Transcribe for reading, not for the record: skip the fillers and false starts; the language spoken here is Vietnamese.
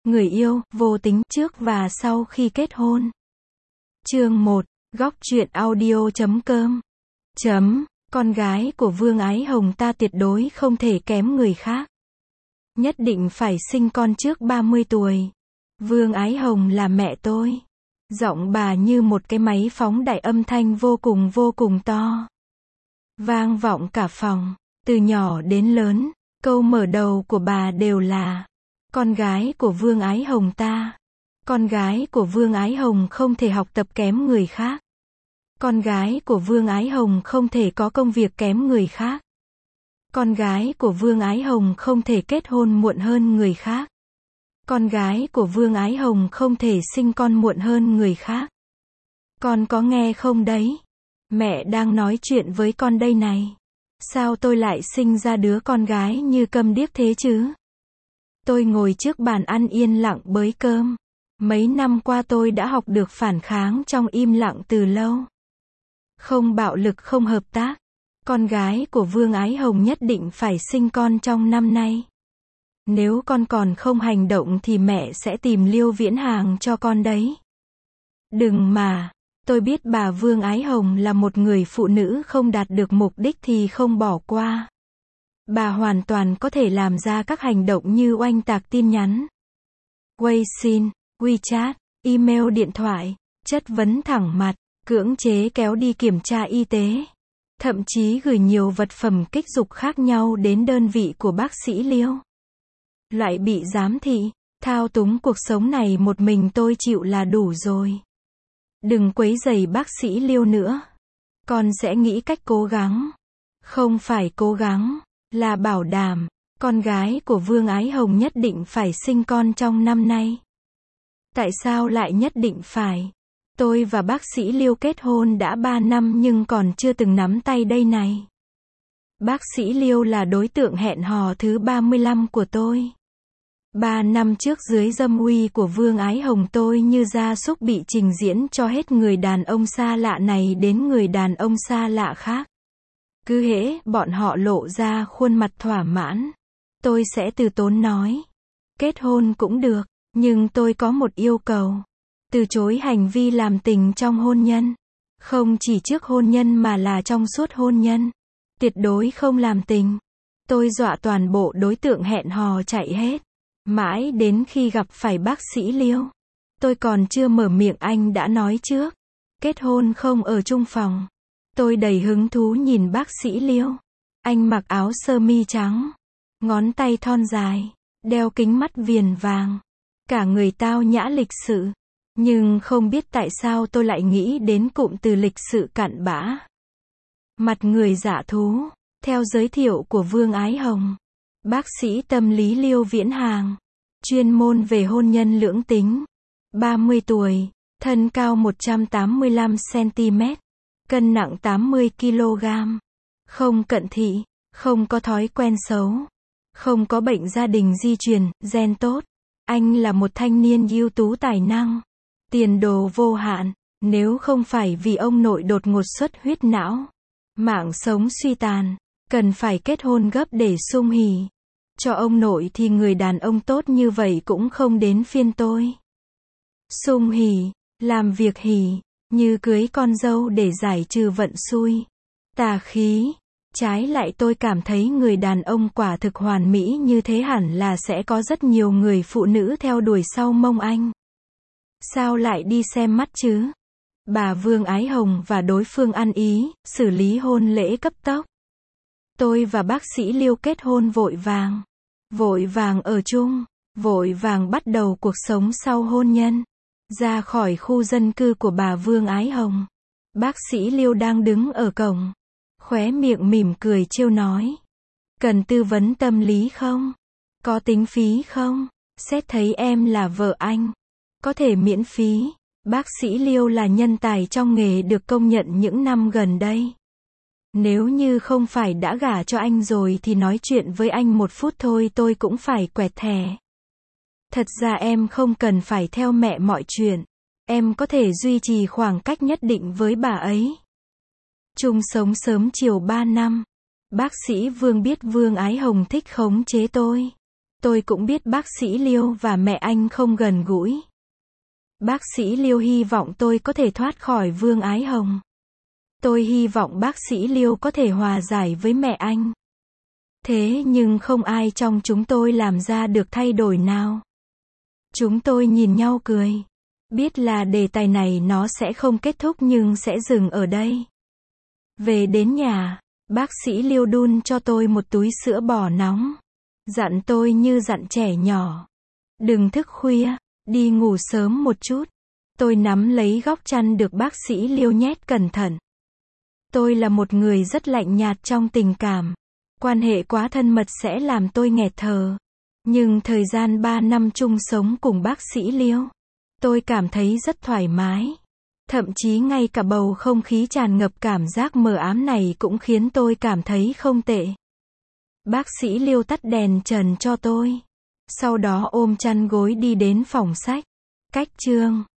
Người yêu, vô tính, trước và sau khi kết hôn. Chương 1, góc truyện audio.com. Con gái của Vương Ái Hồng ta tuyệt đối không thể kém người khác. Nhất định phải sinh con trước 30 tuổi. Vương Ái Hồng là mẹ tôi. Giọng bà như một cái máy phóng đại, âm thanh vô cùng to. Vang vọng cả phòng. Từ nhỏ đến lớn, câu mở đầu của bà đều là con gái của Vương Ái Hồng ta. Con gái của Vương Ái Hồng không thể học tập kém người khác. Con gái của Vương Ái Hồng không thể có công việc kém người khác. Con gái của Vương Ái Hồng không thể kết hôn muộn hơn người khác. Con gái của Vương Ái Hồng không thể sinh con muộn hơn người khác. Con có nghe không đấy? Mẹ đang nói chuyện với con đây này. Sao tôi lại sinh ra đứa con gái như câm điếc thế chứ? Tôi ngồi trước bàn ăn yên lặng bới cơm. Mấy năm qua tôi đã học được phản kháng trong im lặng từ lâu. Không bạo lực, không hợp tác. Con gái của Vương Ái Hồng nhất định phải sinh con trong năm nay. Nếu con còn không hành động thì mẹ sẽ tìm Liêu Viễn Hàng cho con đấy. Đừng mà. Tôi biết bà Vương Ái Hồng là một người phụ nữ không đạt được mục đích thì không bỏ qua. Bà hoàn toàn có thể làm ra các hành động như oanh tạc tin nhắn, Weixin, WeChat, email, điện thoại, chất vấn thẳng mặt, cưỡng chế kéo đi kiểm tra y tế. Thậm chí gửi nhiều vật phẩm kích dục khác nhau đến đơn vị của bác sĩ Liêu. Loại bị giám thị, thao túng cuộc sống này một mình tôi chịu là đủ rồi. Đừng quấy rầy bác sĩ Liêu nữa. Con sẽ nghĩ cách cố gắng. Không phải cố gắng, là bảo đảm. Con gái của Vương Ái Hồng nhất định phải sinh con trong năm nay. Tại sao lại nhất định phải? Tôi và bác sĩ Liêu kết hôn đã 3 năm nhưng còn chưa từng nắm tay đây này. Bác sĩ Liêu là đối tượng hẹn hò thứ 35 của tôi. 3 năm trước dưới dâm uy của Vương Ái Hồng tôi như gia súc bị trình diễn cho hết người đàn ông xa lạ này đến người đàn ông xa lạ khác. Cứ hễ bọn họ lộ ra khuôn mặt thỏa mãn, tôi sẽ từ tốn nói. Kết hôn cũng được, nhưng tôi có một yêu cầu. Từ chối hành vi làm tình trong hôn nhân. Không chỉ trước hôn nhân mà là trong suốt hôn nhân. Tuyệt đối không làm tình. Tôi dọa toàn bộ đối tượng hẹn hò chạy hết. Mãi đến khi gặp phải bác sĩ Liêu. Tôi còn chưa mở miệng anh đã nói trước. Kết hôn không ở chung phòng. Tôi đầy hứng thú nhìn bác sĩ Liêu. Anh mặc áo sơ mi trắng. Ngón tay thon dài. Đeo kính mắt viền vàng. Cả người tao nhã lịch sự. Nhưng không biết tại sao tôi lại nghĩ đến cụm từ lịch sự cặn bã. Mặt người dạ thú. Theo giới thiệu của Vương Ái Hồng. Bác sĩ tâm lý Liêu Viễn Hàng. Chuyên môn về hôn nhân lưỡng tính. 30 tuổi. Thân cao 185cm. Cân nặng 80kg. Không cận thị. Không có thói quen xấu. Không có bệnh gia đình di truyền, gen tốt. Anh là một thanh niên ưu tú tài năng. Tiền đồ vô hạn. Nếu không phải vì ông nội đột ngột xuất huyết não. Mạng sống suy tàn. Cần phải kết hôn gấp để sung hỉ. Cho ông nội thì người đàn ông tốt như vậy cũng không đến phiên tôi. Sung hỉ. Làm việc hỉ. Như cưới con dâu để giải trừ vận xui. Tà khí. Trái lại tôi cảm thấy người đàn ông quả thực hoàn mỹ như thế hẳn là sẽ có rất nhiều người phụ nữ theo đuổi sau mông anh. Sao lại đi xem mắt chứ? Bà Vương Ái Hồng và đối phương ăn ý, xử lý hôn lễ cấp tốc. Tôi và bác sĩ Liêu kết hôn vội vàng. Vội vàng ở chung. Vội vàng bắt đầu cuộc sống sau hôn nhân. Ra khỏi khu dân cư của bà Vương Ái Hồng. Bác sĩ Liêu đang đứng ở cổng. Khóe miệng mỉm cười trêu nói. Cần tư vấn tâm lý không? Có tính phí không? Xét thấy em là vợ anh. Có thể miễn phí. Bác sĩ Liêu là nhân tài trong nghề được công nhận những năm gần đây. Nếu như không phải đã gả cho anh rồi thì nói chuyện với anh một phút thôi tôi cũng phải quẹt thẻ. Thật ra em không cần phải theo mẹ mọi chuyện. Em có thể duy trì khoảng cách nhất định với bà ấy. Chung sống sớm chiều 3 năm. Bác sĩ Vương biết Vương Ái Hồng thích khống chế tôi. Tôi cũng biết bác sĩ Liêu và mẹ anh không gần gũi. Bác sĩ Liêu hy vọng tôi có thể thoát khỏi Vương Ái Hồng. Tôi hy vọng bác sĩ Liêu có thể hòa giải với mẹ anh. Thế nhưng không ai trong chúng tôi làm ra được thay đổi nào. Chúng tôi nhìn nhau cười. Biết là đề tài này nó sẽ không kết thúc nhưng sẽ dừng ở đây. Về đến nhà, bác sĩ Liêu đun cho tôi một túi sữa bò nóng. Dặn tôi như dặn trẻ nhỏ. Đừng thức khuya, đi ngủ sớm một chút. Tôi nắm lấy góc chăn được bác sĩ Liêu nhét cẩn thận. Tôi là một người rất lạnh nhạt trong tình cảm. Quan hệ quá thân mật sẽ làm tôi nghẹt thở. Nhưng thời gian 3 năm chung sống cùng bác sĩ Liêu, tôi cảm thấy rất thoải mái. Thậm chí ngay cả bầu không khí tràn ngập cảm giác mờ ám này cũng khiến tôi cảm thấy không tệ. Bác sĩ Liêu tắt đèn trần cho tôi. Sau đó ôm chăn gối đi đến phòng sách. Cách chương